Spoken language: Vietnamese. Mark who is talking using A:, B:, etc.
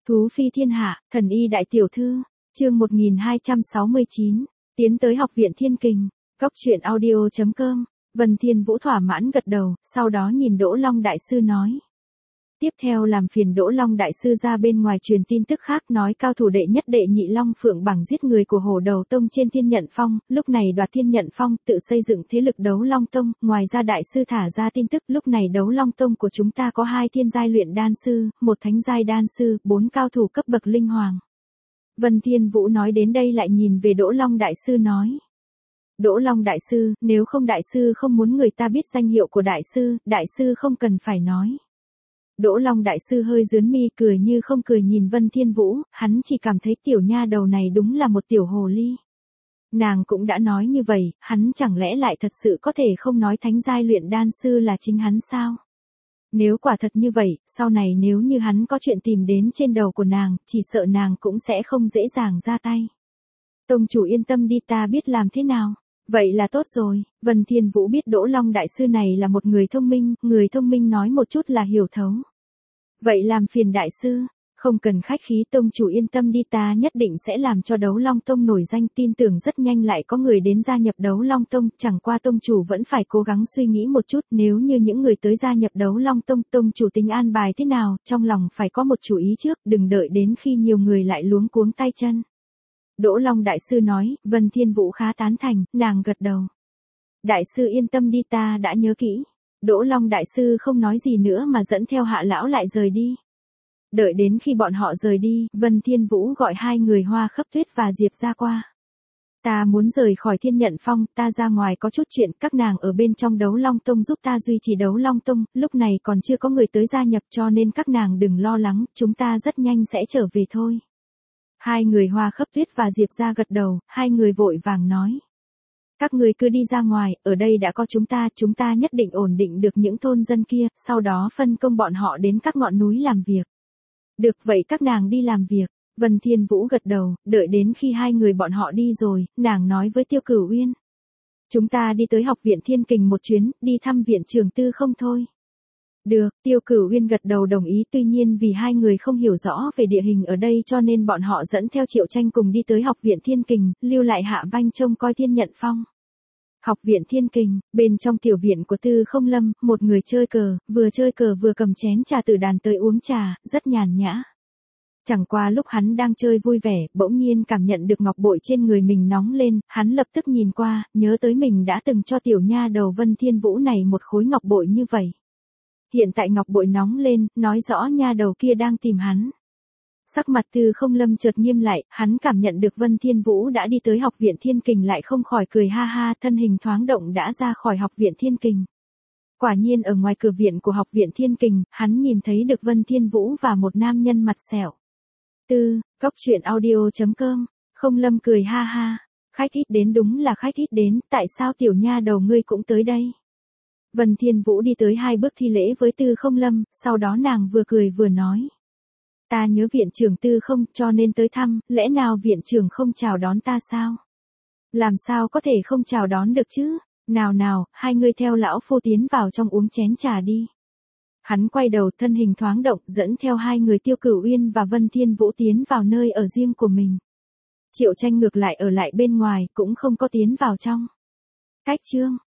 A: Thú phi thiên hạ, thần y đại tiểu thư, chương 1269, tiến tới học viện Thiên Kình, góc truyện audio.com, Vân Thiên Vũ thỏa mãn gật đầu, sau đó nhìn Đỗ Long đại sư nói. Tiếp theo làm phiền Đỗ Long đại sư ra bên ngoài truyền tin tức khác nói cao thủ đệ nhất đệ nhị Long Phượng bằng giết người của Hổ Đầu Tông trên Thiên Nhận Phong, lúc này đoạt Thiên Nhận Phong tự xây dựng thế lực Đấu Long Tông, ngoài ra đại sư thả ra tin tức lúc này Đấu Long Tông của chúng ta có 2 thiên giai luyện đan sư, 1 thánh giai đan sư, 4 cao thủ cấp bậc linh hoàng. Vân Thiên Vũ nói đến đây lại nhìn về Đỗ Long đại sư nói. Đỗ Long đại sư, nếu không đại sư không muốn người ta biết danh hiệu của đại sư không cần phải nói. Đỗ Long đại sư hơi dướn mi cười như không cười nhìn Vân Thiên Vũ, hắn chỉ cảm thấy tiểu nha đầu này đúng là một tiểu hồ ly. Nàng cũng đã nói như vậy, hắn chẳng lẽ lại thật sự có thể không nói thánh giai luyện đan sư là chính hắn sao? Nếu quả thật như vậy, sau này nếu như hắn có chuyện tìm đến trên đầu của nàng, chỉ sợ nàng cũng sẽ không dễ dàng ra tay. Tông chủ yên tâm đi, ta biết làm thế nào. Vậy là tốt rồi, Vân Thiên Vũ biết Đỗ Long đại sư này là một người thông minh nói một chút là hiểu thấu. Vậy làm phiền đại sư, không cần khách khí, tông chủ yên tâm đi, ta nhất định sẽ làm cho Đấu Long Tông nổi danh, tin tưởng rất nhanh lại có người đến gia nhập Đấu Long Tông, chẳng qua tông chủ vẫn phải cố gắng suy nghĩ một chút, nếu như những người tới gia nhập Đấu Long Tông, tông chủ tính an bài thế nào, trong lòng phải có một chủ ý trước, đừng đợi đến khi nhiều người lại luống cuống tay chân. Đỗ Long đại sư nói, Vân Thiên Vũ khá tán thành, nàng gật đầu. Đại sư yên tâm đi, ta đã nhớ kỹ. Đỗ Long đại sư không nói gì nữa mà dẫn theo Hạ lão lại rời đi. Đợi đến khi bọn họ rời đi, Vân Thiên Vũ gọi 2 người Hoa Khấp Tuyết và Diệp ra qua. Ta muốn rời khỏi Thiên Nhận Phong, ta ra ngoài có chút chuyện, các nàng ở bên trong Đấu Long Tông giúp ta duy trì Đấu Long Tông, lúc này còn chưa có người tới gia nhập cho nên các nàng đừng lo lắng, chúng ta rất nhanh sẽ trở về thôi. 2 người Hoa Khấp Tuyết và Diệp ra gật đầu, 2 người vội vàng nói. Các người cứ đi ra ngoài, ở đây đã có chúng ta nhất định ổn định được những thôn dân kia, sau đó phân công bọn họ đến các ngọn núi làm việc. Được vậy các nàng đi làm việc, Vân Thiên Vũ gật đầu, đợi đến khi 2 người bọn họ đi rồi, nàng nói với Tiêu Cửu Uyên. Chúng ta đi tới học viện Thiên Kình một chuyến, đi thăm viện trường tư không thôi. Được, Tiêu Cửu Uyên gật đầu đồng ý, tuy nhiên vì 2 người không hiểu rõ về địa hình ở đây cho nên bọn họ dẫn theo Triệu Tranh cùng đi tới học viện Thiên Kình, lưu lại Hạ Vanh trông coi Thiên Nhận Phong. Học viện Thiên Kình, bên trong tiểu viện của Tư Không Lâm, một người chơi cờ vừa cầm chén trà từ đàn tới uống trà, rất nhàn nhã. Chẳng qua lúc hắn đang chơi vui vẻ, bỗng nhiên cảm nhận được ngọc bội trên người mình nóng lên, hắn lập tức nhìn qua, nhớ tới mình đã từng cho tiểu nha đầu Vân Thiên Vũ này một khối ngọc bội như vậy. Hiện tại ngọc bội nóng lên, nói rõ nha đầu kia đang tìm hắn. Sắc mặt Tư Không Lâm chợt nghiêm lại, hắn cảm nhận được Vân Thiên Vũ đã đi tới học viện Thiên Kình lại không khỏi cười ha ha, thân hình thoáng động đã ra khỏi học viện Thiên Kình. Quả nhiên ở ngoài cửa viện của học viện Thiên Kình, hắn nhìn thấy được Vân Thiên Vũ và một nam nhân mặt sẹo. Góc truyện audio.com, Không Lâm cười ha ha, khách ít đến đúng là khách ít đến, tại sao tiểu nha đầu ngươi cũng tới đây? Vân Thiên Vũ đi tới 2 bước thi lễ với Tư Không Lâm, sau đó nàng vừa cười vừa nói. Ta nhớ viện trưởng Tư không cho nên tới thăm, lẽ nào viện trưởng không chào đón ta sao? Làm sao có thể không chào đón được chứ? Nào, 2 người theo lão phu tiến vào trong uống chén trà đi. Hắn quay đầu thân hình thoáng động dẫn theo 2 người Tiêu Cửu Uyên và Vân Thiên Vũ tiến vào nơi ở riêng của mình. Triệu Tranh ngược lại ở lại bên ngoài cũng không có tiến vào trong. Cách chương